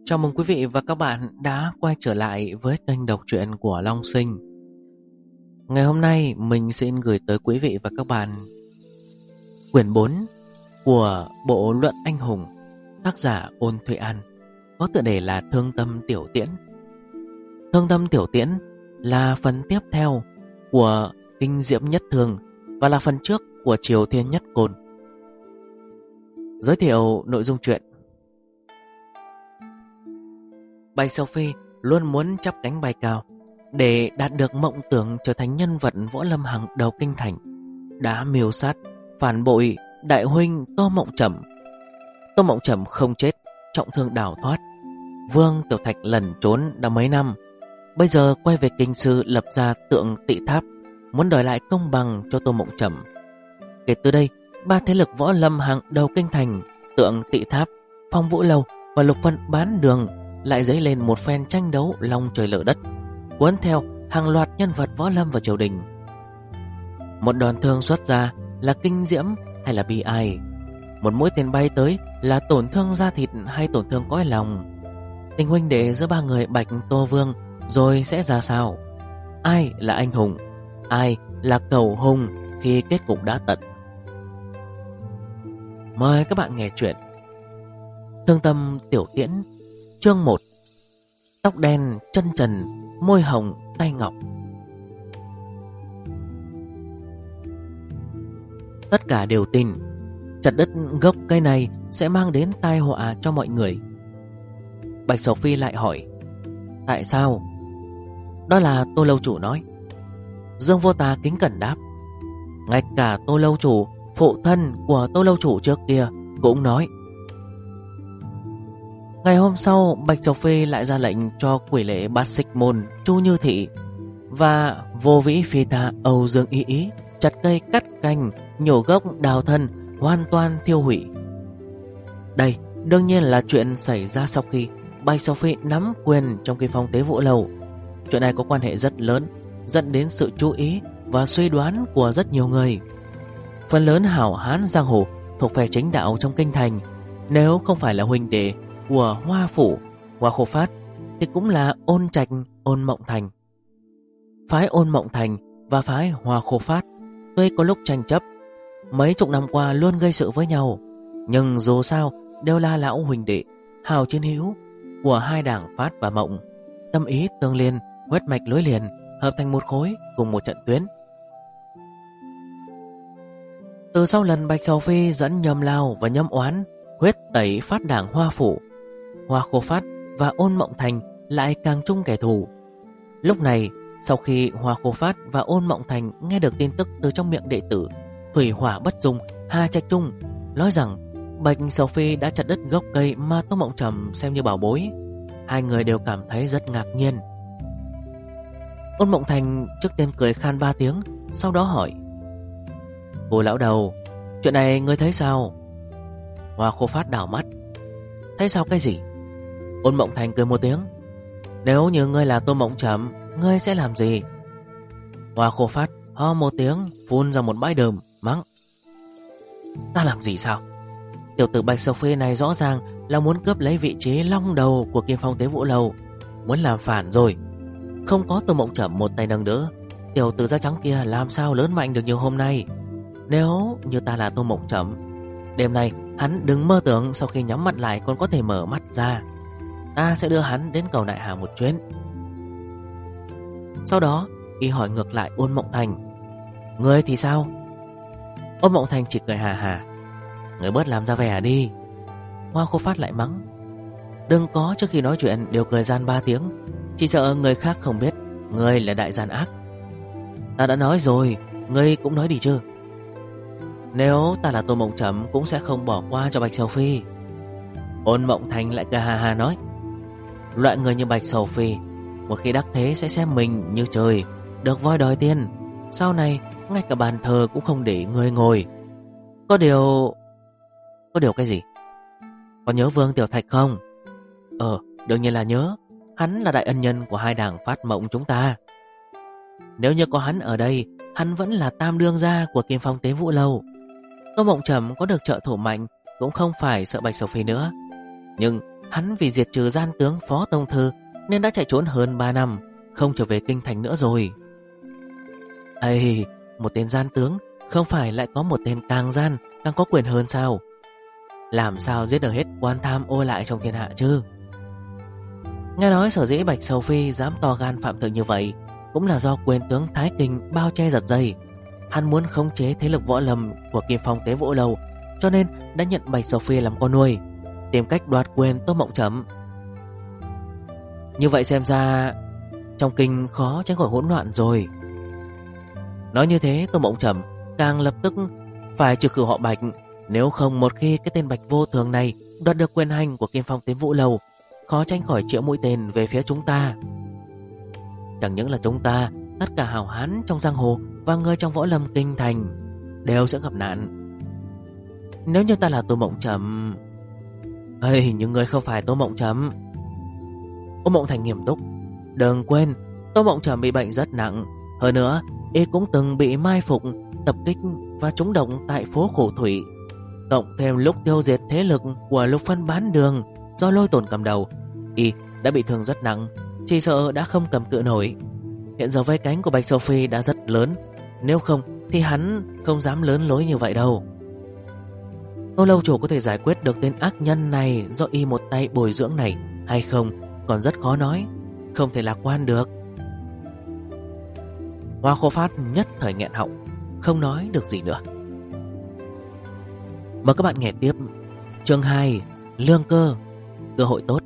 Chào mừng quý vị và các bạn đã quay trở lại với kênh đọc truyện của Long Sinh. Ngày hôm nay mình xin gửi tới quý vị và các bạn quyển 4 của bộ Luận Anh Hùng, tác giả Ôn Thụy An, có tựa đề là Thương Tâm Tiểu Tiễn. Thương Tâm Tiểu Tiễn là phần tiếp theo của Kinh Diễm Nhất Thương và là phần trước của Triều Thiên Nhất Côn. Giới thiệu nội dung truyện. Bạch Sầu Phi luôn muốn chắp cánh bay cao để đạt được mộng tưởng trở thành nhân vật võ lâm hàng đầu kinh thành, đã mưu sát, phản bội đại huynh Tô Mộng Trầm. Tô Mộng Trầm không chết, trọng thương đào thoát. Vương Tiểu Thạch lẩn trốn đã mấy năm, bây giờ quay về kinh sư lập ra Tượng Tị Tháp, muốn đòi lại công bằng cho Tô Mộng Trầm. Kể từ đây, ba thế lực võ lâm hàng đầu kinh thành, Tượng Tị Tháp, Phong Vũ Lâu và Lục Vân Bán Đường lại dấy lên một phen tranh đấu long trời lở đất, cuốn theo hàng loạt nhân vật võ lâm và triều đình. Một đòn thương xuất ra là kinh diễm hay là bi ai, một mũi tên bay tới là tổn thương da thịt hay tổn thương cõi lòng. Tình huynh đệ giữa ba người Bạch Tô Vương rồi sẽ ra sao? Ai là anh hùng, ai là cầu hùng khi kết cục đã tận? Mời các bạn nghe chuyện Thương Tâm Tiểu Tiễn, chương 1. Tóc đen, chân trần, môi hồng, tay ngọc. Tất cả đều tin chặt đứt gốc cây này sẽ mang đến tai họa cho mọi người. Bạch Sầu Phi lại hỏi: tại sao? Đó là Tô lâu chủ nói. Dương Vô Tà kính cẩn đáp: ngay cả Tô lâu chủ, phụ thân của Tô lâu chủ trước kia cũng nói. Ngày hôm sau, Bạch Sầu Phi lại ra lệnh cho quỷ lệ Bát Xích Môn, Chu Như Thị và Vô Vĩ Phi Ta, Âu Dương Y Ý chặt cây cắt cành, nhổ gốc đào thân, hoàn toàn thiêu hủy. Đây đương nhiên là chuyện xảy ra sau khi Bạch Sầu Phi nắm quyền trong Kỳ Phong Tế Vũ Lầu. Chuyện này có quan hệ rất lớn, dẫn đến sự chú ý và suy đoán của rất nhiều người. Phần lớn hảo hán giang hồ thuộc phe chính đạo trong kinh thành, nếu không phải là huynh đệ của Hoa Phủ, Hoa Khô Phát thì cũng là Ôn Trạch, Ôn Mộng Thành. Phái Ôn Mộng Thành và phái Hoa Khô Phát tuy có lúc tranh chấp, mấy chục năm qua luôn gây sự với nhau, nhưng dù sao đều là lão huynh đệ, hào chiến hữu của hai đảng Phát và Mộng, tâm ý tương liên, huyết mạch nối liền, hợp thành một khối cùng một trận tuyến. Từ sau lần Bạch Sầu Phi dẫn Nhâm Lao và Nhâm Oán huyết tẩy Phát đảng Hoa Phủ, Hoa Khô Phát và Ôn Mộng Thành lại càng chung kẻ thù. Lúc này, sau khi Hoa Khô Phát và Ôn Mộng Thành nghe được tin tức từ trong miệng đệ tử Thủy Hỏa Bất Dung, Hà Trạch Trung nói rằng Bạch Sầu Phi đã chặt đứt gốc cây mà Tô Mộng Trầm xem như bảo bối, hai người đều cảm thấy rất ngạc nhiên. Ôn Mộng Thành trước tiên cười khan 3 tiếng, sau đó hỏi: cô lão đầu, chuyện này ngươi thấy sao? Hoa Khô Phát đảo mắt: thấy sao cái gì? Ôn Mộng Thành cười một tiếng: nếu như ngươi là Tô Mộng Trầm, ngươi sẽ làm gì? Hoa Khô Phát ho một tiếng, phun ra một bãi đờm, mắng: ta làm gì sao? Tiểu tử Bạch Sầu Phi này rõ ràng là muốn cướp lấy vị trí long đầu của Kim Phong Tế Vũ Lầu, muốn làm phản rồi. Không có Tô Mộng Trầm một tay nâng đỡ, tiểu tử da trắng kia làm sao lớn mạnh được như hôm nay? Nếu như ta là Tô Mộng Trầm, đêm nay hắn đừng mơ tưởng sau khi nhắm mắt lại còn có thể mở mắt ra. Ta sẽ đưa hắn đến cầu Đại Hà một chuyến. Sau đó y hỏi ngược lại Ôn Mộng Thành: ngươi thì sao? Ôn Mộng Thành chỉ cười hà hà: ngươi bớt làm ra vẻ đi. Hoa Khô Phát lại mắng: đừng có trước khi nói chuyện đều cười gian 3 tiếng, chỉ sợ người khác không biết ngươi là đại gian ác. Ta đã nói rồi, ngươi cũng nói đi chứ. Nếu ta là Tô Mộng Trầm cũng sẽ không bỏ qua cho Bạch Sầu Phi. Ôn Mộng Thành lại cười hà hà nói: loại người như Bạch Sầu Phi một khi đắc thế sẽ xem mình như trời, được voi đòi tiền, sau này ngay cả bàn thờ cũng không để người ngồi. Có điều cái gì? Có nhớ Vương Tiểu Thạch không? Đương nhiên là nhớ. Hắn là đại ân nhân của hai đảng Phát Mộng chúng ta. Nếu như có hắn ở đây, hắn vẫn là tam đương gia của Kim Phong Tế Vũ Lâu. Tô Mộng Trầm có được trợ thủ mạnh cũng không phải sợ Bạch Sầu Phi nữa. Nhưng hắn vì diệt trừ gian tướng Phó Tông Thư nên đã chạy trốn hơn 3 năm, không trở về kinh thành nữa rồi. Ây, một tên gian tướng không phải lại có một tên càng gian, càng có quyền hơn sao? Làm sao giết được hết quan tham ô lại trong thiên hạ chứ? Nghe nói sở dĩ Bạch Sầu Phi dám to gan phạm thượng như vậy cũng là do quyền tướng Thái Kinh bao che giật dây. Hắn muốn khống chế thế lực võ lâm của Kim Phong Tế Vũ Lâu, cho nên đã nhận Bạch Sầu Phi làm con nuôi, tìm cách đoạt quyền Tô Mộng Chẩm. Như vậy xem ra trong kinh khó tránh khỏi hỗn loạn rồi. Nói như thế, Tô Mộng Chẩm càng lập tức phải trừ khử họ Bạch. Nếu không, một khi cái tên Bạch vô thường này đoạt được quyền hành của Kim Phong Tế Vũ Lâu, khó tránh khỏi chĩa mũi tên về phía chúng ta. Chẳng những là chúng ta, tất cả hào hán trong giang hồ và người trong võ lâm kinh thành đều sẽ gặp nạn. Nếu như ta là Tô Mộng Chẩm... Ê, nhưng người không phải Tô Mộng Chẩm. Ô Mộng Thành nghiêm túc: đừng quên, Tô Mộng Chẩm bị bệnh rất nặng. Hơn nữa, y cũng từng bị mai phục, tập kích và trúng độc tại phố Khổ Thủy. Cộng thêm lúc tiêu diệt thế lực của Lục Phân Bán Đường do Lôi Tồn cầm đầu, y đã bị thương rất nặng, chỉ sợ đã không cầm cự nổi. Hiện giờ vây cánh của Bạch Sầu Phi đã rất lớn, nếu không thì hắn không dám lớn lối như vậy đâu. Tô lâu chủ có thể giải quyết được tên ác nhân này do y một tay bồi dưỡng này hay không còn rất khó nói, không thể lạc quan được. Hoa Khô Phát nhất thời nghẹn họng, không nói được gì nữa. Mời các bạn nghe tiếp chương 2: Lương cơ, cơ hội tốt.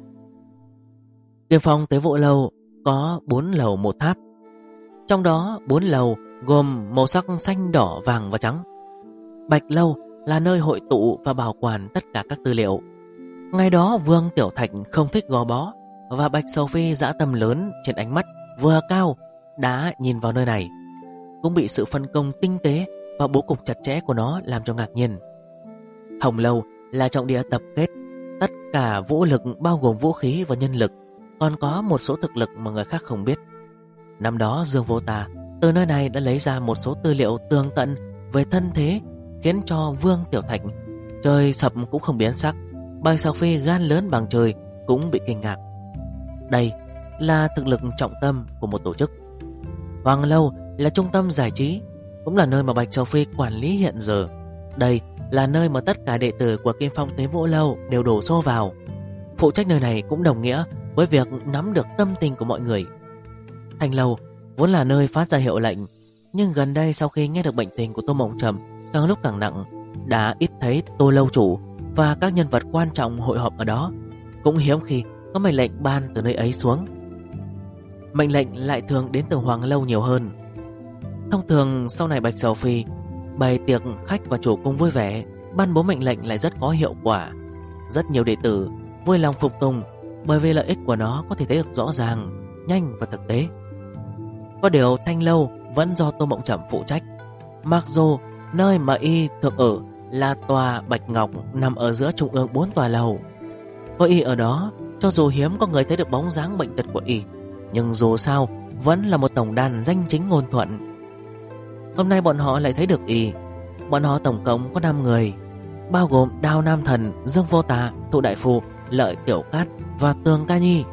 Kim Phong Tế Vũ Lâu có 4 lầu 1 tháp. Trong đó 4 lầu gồm màu sắc xanh, đỏ, vàng và trắng. Bạch Lâu là nơi hội tụ và bảo quản tất cả các tư liệu. Ngày đó Vương Tiểu Thạch không thích gò bó, và Bạch Sầu Phi dã tâm lớn trên ánh mắt vừa cao đã nhìn vào nơi này, cũng bị sự phân công tinh tế và bố cục chặt chẽ của nó làm cho ngạc nhiên. Hồng Lâu là trọng địa tập kết tất cả vũ lực, bao gồm vũ khí và nhân lực, còn có một số thực lực mà người khác không biết. Năm đó Dương Vô Tà từ nơi này đã lấy ra một số tư liệu tường tận về thân thế, khiến cho Vương Tiểu Thạch trời sập cũng không biến sắc. Bạch Sầu Phi gan lớn bằng trời cũng bị kinh ngạc. Đây là thực lực trọng tâm của một tổ chức. Hoàng Lâu là trung tâm giải trí, cũng là nơi mà Bạch Sầu Phi quản lý hiện giờ. Đây là nơi mà tất cả đệ tử của Kim Phong Tế Vũ Lâu đều đổ xô vào. Phụ trách nơi này cũng đồng nghĩa với việc nắm được tâm tình của mọi người. Thanh Lâu vốn là nơi phát ra hiệu lệnh, nhưng gần đây sau khi nghe được bệnh tình của Tô Mộng Chẩm càng lúc càng nặng, đã ít thấy Tô lâu chủ và các nhân vật quan trọng hội họp ở đó. Cũng hiếm khi có mệnh lệnh ban từ nơi ấy xuống. Mệnh lệnh lại thường đến từ Hoàng Lâu nhiều hơn. Thông thường sau này Bạch Sầu Phi bày tiệc khách và chủ cung vui vẻ, ban bố mệnh lệnh lại rất có hiệu quả. Rất nhiều đệ tử vui lòng phục tùng, bởi vì lợi ích của nó có thể thấy được rõ ràng, nhanh và thực tế. Có điều Thanh Lâu vẫn do Tô Mộng Chẩm phụ trách. Mặc dù nơi mà y thường ở là tòa Bạch Ngọc nằm ở giữa trung ương 4 tòa lầu, có y ở đó, cho dù hiếm có người thấy được bóng dáng bệnh tật của y, nhưng dù sao vẫn là một tổng đàn danh chính ngôn thuận. Hôm nay bọn họ lại thấy được y. Bọn họ tổng cộng có 5 người, bao gồm Đao Nam Thần, Dương Vô Tà, Thụ Đại Phù, Lợi Tiểu Cát và Tường Ca Nhi.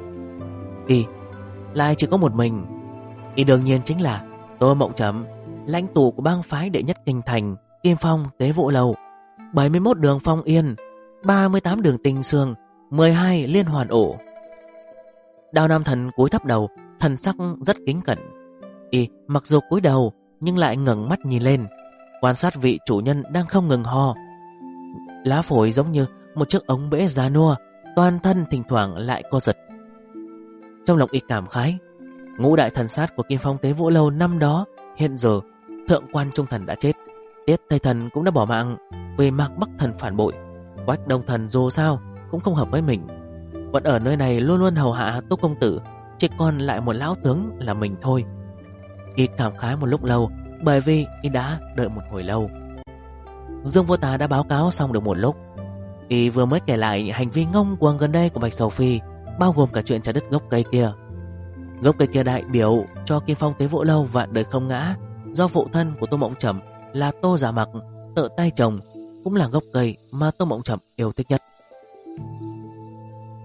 Y lại chỉ có một mình. Y đương nhiên chính là Tô Mộng Chẩm, lãnh tụ của bang phái đệ nhất kinh thành Kim Phong Tế Vũ Lâu. 71 đường phong yên, 38 đường tinh xương, 12 liên hoàn ổ. Đao Nam Thần cúi thấp đầu, thần sắc rất kính cẩn. Y mặc dù cúi đầu nhưng lại ngẩng mắt nhìn lên, quan sát vị chủ nhân đang không ngừng ho. Lá phổi giống như một chiếc ống bể già nua, toàn thân thỉnh thoảng lại co giật. Trong lòng y cảm khái, ngũ đại thần sát của Kim Phong Tế Vũ Lâu năm đó, hiện giờ thượng quan Trung Thần đã chết, Tiết Tây Thần cũng đã bỏ mạng vì Mạc Bắc Thần phản bội, Quách Đông Thần dù sao cũng không hợp với mình, vẫn ở nơi này luôn luôn hầu hạ Tô công tử, chỉ còn lại một lão tướng là mình thôi. Y cảm khái một lúc lâu, bởi vì y đã đợi một hồi lâu. Dương Vô Tà đã báo cáo xong được một lúc. Y vừa mới kể lại hành vi ngông cuồng gần đây của Bạch Sầu Phi, bao gồm cả chuyện chặt đứt gốc cây kia. Gốc cây kia đại biểu cho Kim Phong Tế Vũ Lâu vạn đời không ngã, do phụ thân của Tô Mộng Chẩm là Tô Giả Mặc tự tay trồng, cũng là gốc cây mà Tô Mộng Chẩm yêu thích nhất.